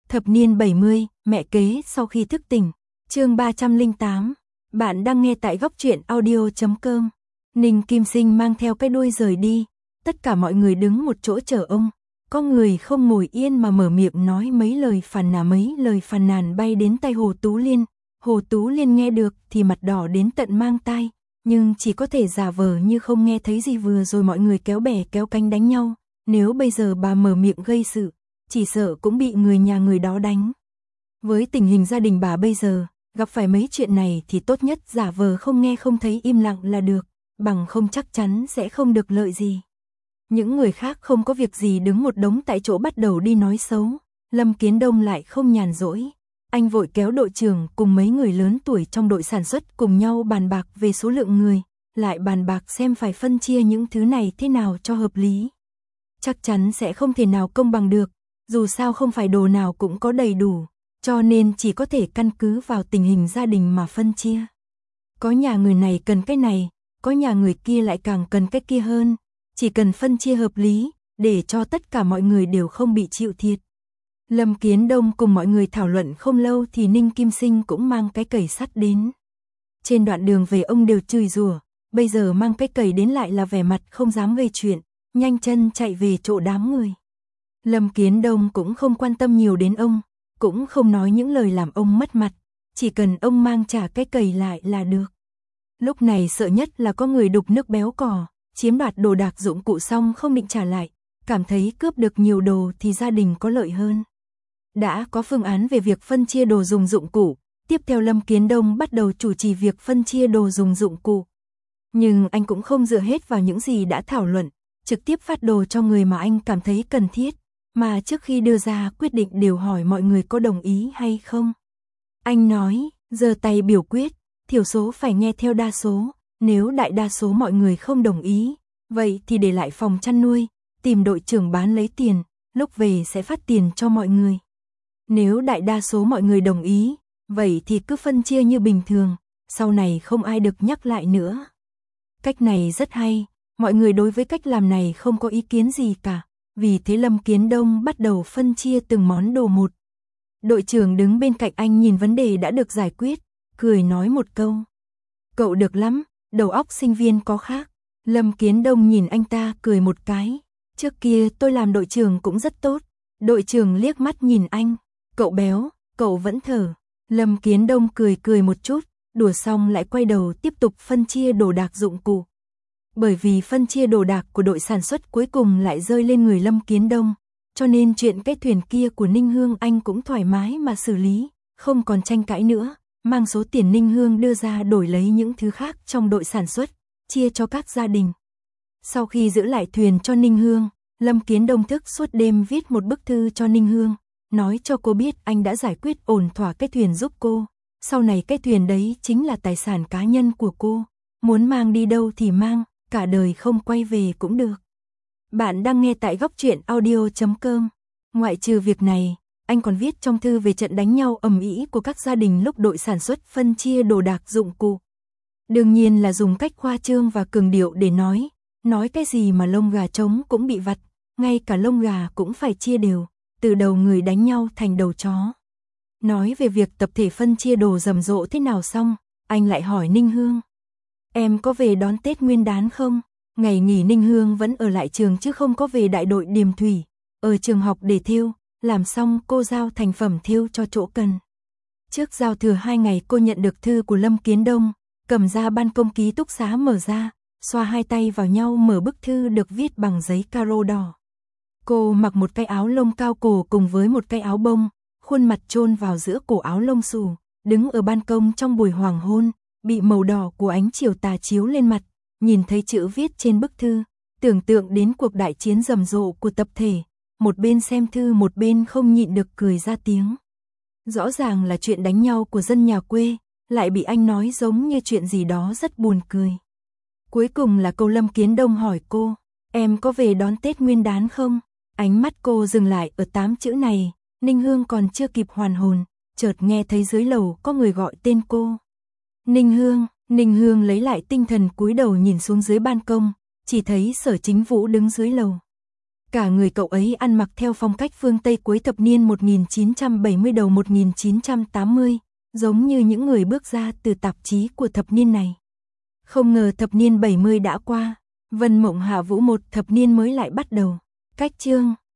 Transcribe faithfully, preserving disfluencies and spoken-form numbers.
Thập niên bảy mươi, mẹ kế sau khi thức tỉnh. Chương ba trăm lẻ tám. Bạn đang nghe tại góc truyện audio chấm com. Ninh Kim Sinh mang theo cái đuôi rời đi, tất cả mọi người đứng một chỗ chờ ông. Có người không ngồi yên mà mở miệng nói mấy lời phàn nàn mấy lời phàn nàn bay đến tai Hồ Tú Liên. Hồ Tú Liên nghe được thì mặt đỏ đến tận mang tai, nhưng chỉ có thể giả vờ như không nghe thấy gì. Vừa rồi mọi người kéo bè kéo cánh đánh nhau, nếu bây giờ bà mở miệng gây sự, chỉ sợ cũng bị người nhà người đó đánh. Với tình hình gia đình bà bây giờ, gặp phải mấy chuyện này thì tốt nhất giả vờ không nghe không thấy im lặng là được, bằng không chắc chắn sẽ không được lợi gì. Những người khác không có việc gì đứng một đống tại chỗ bắt đầu đi nói xấu, Lâm Kiến Đông lại không nhàn rỗi. Anh vội kéo đội trưởng cùng mấy người lớn tuổi trong đội sản xuất cùng nhau bàn bạc về số lượng người, lại bàn bạc xem phải phân chia những thứ này thế nào cho hợp lý. Chắc chắn sẽ không thể nào công bằng được, dù sao không phải đồ nào cũng có đầy đủ, cho nên chỉ có thể căn cứ vào tình hình gia đình mà phân chia. Có nhà người này cần cái này, có nhà người kia lại càng cần cái kia hơn, chỉ cần phân chia hợp lý, để cho tất cả mọi người đều không bị chịu thiệt. Lâm Kiến Đông cùng mọi người thảo luận không lâu thì Ninh Kim Sinh cũng mang cái cày sắt đến. Trên đoạn đường về ông đều chửi rủa, bây giờ mang cái cày đến lại là vẻ mặt không dám gây chuyện, nhanh chân chạy về chỗ đám người. Lâm Kiến Đông cũng không quan tâm nhiều đến ông, cũng không nói những lời làm ông mất mặt, chỉ cần ông mang trả cái cày lại là được. Lúc này sợ nhất là có người đục nước béo cò, chiếm đoạt đồ đạc dụng cụ xong không định trả lại, cảm thấy cướp được nhiều đồ thì gia đình có lợi hơn. Đã có phương án về việc phân chia đồ dùng dụng cụ, tiếp theo Lâm Kiến Đông bắt đầu chủ trì việc phân chia đồ dùng dụng cụ. Nhưng anh cũng không dựa hết vào những gì đã thảo luận, trực tiếp phát đồ cho người mà anh cảm thấy cần thiết, mà trước khi đưa ra quyết định đều hỏi mọi người có đồng ý hay không. Anh nói, giơ tay biểu quyết, thiểu số phải nghe theo đa số, nếu đại đa số mọi người không đồng ý, vậy thì để lại phòng chăn nuôi, tìm đội trưởng bán lấy tiền, lúc về sẽ phát tiền cho mọi người. Nếu đại đa số mọi người đồng ý, vậy thì cứ phân chia như bình thường, sau này không ai được nhắc lại nữa. Cách này rất hay, mọi người đối với cách làm này không có ý kiến gì cả, vì thế Lâm Kiến Đông bắt đầu phân chia từng món đồ một. Đội trưởng đứng bên cạnh anh nhìn vấn đề đã được giải quyết, cười nói một câu. Cậu được lắm, đầu óc sinh viên có khác. Lâm Kiến Đông nhìn anh ta cười một cái. Trước kia tôi làm đội trưởng cũng rất tốt. Đội trưởng liếc mắt nhìn anh. Cậu béo, cậu vẫn thở. Lâm Kiến Đông cười cười một chút, đùa xong lại quay đầu tiếp tục phân chia đồ đạc dụng cụ. Bởi vì phân chia đồ đạc của đội sản xuất cuối cùng lại rơi lên người Lâm Kiến Đông, cho nên chuyện cái thuyền kia của Ninh Hương anh cũng thoải mái mà xử lý, không còn tranh cãi nữa, mang số tiền Ninh Hương đưa ra đổi lấy những thứ khác trong đội sản xuất, chia cho các gia đình. Sau khi giữ lại thuyền cho Ninh Hương, Lâm Kiến Đông thức suốt đêm viết một bức thư cho Ninh Hương, nói cho cô biết anh đã giải quyết ổn thỏa cái thuyền giúp cô, sau này cái thuyền đấy chính là tài sản cá nhân của cô, muốn mang đi đâu thì mang, cả đời không quay về cũng được. Bạn đang nghe tại góc truyện audio chấm com. Ngoại trừ việc này, anh còn viết trong thư về trận đánh nhau ầm ĩ của các gia đình lúc đội sản xuất phân chia đồ đạc dụng cụ. Đương nhiên là dùng cách khoa trương và cường điệu để nói, nói cái gì mà lông gà trống cũng bị vặt, ngay cả lông gà cũng phải chia đều, từ đầu người đánh nhau thành đầu chó. Nói về việc tập thể phân chia đồ rầm rộ thế nào xong, anh lại hỏi Ninh Hương. Em có về đón Tết Nguyên đán không? Ngày nghỉ Ninh Hương vẫn ở lại trường chứ không có về đại đội Điềm Thủy, ở trường học để thêu, làm xong cô giao thành phẩm thêu cho chỗ cần. Trước giao thừa hai ngày cô nhận được thư của Lâm Kiến Đông, cầm ra ban công ký túc xá mở ra, xoa hai tay vào nhau mở bức thư được viết bằng giấy caro đỏ. Cô mặc một cái áo lông cao cổ cùng với một cái áo bông, khuôn mặt chôn vào giữa cổ áo lông xù, đứng ở ban công trong buổi hoàng hôn, bị màu đỏ của ánh chiều tà chiếu lên mặt, nhìn thấy chữ viết trên bức thư, tưởng tượng đến cuộc đại chiến rầm rộ của tập thể, một bên xem thư một bên không nhịn được cười ra tiếng. Rõ ràng là chuyện đánh nhau của dân nhà quê, lại bị anh nói giống như chuyện gì đó rất buồn cười. Cuối cùng là câu Lâm Kiến Đông hỏi cô, em có về đón Tết Nguyên đán không? Ánh mắt cô dừng lại ở tám chữ này, Ninh Hương còn chưa kịp hoàn hồn, chợt nghe thấy dưới lầu có người gọi tên cô. Ninh Hương, Ninh Hương lấy lại tinh thần cúi đầu nhìn xuống dưới ban công, chỉ thấy Sở Chính Vũ đứng dưới lầu. Cả người cậu ấy ăn mặc theo phong cách phương Tây cuối thập niên một nghìn chín trăm bảy mươi đầu một nghìn chín trăm tám mươi, giống như những người bước ra từ tạp chí của thập niên này. Không ngờ thập niên bảy mươi đã qua, Vân Mộng Hạ Vũ một thập niên mới lại bắt đầu. Cách chương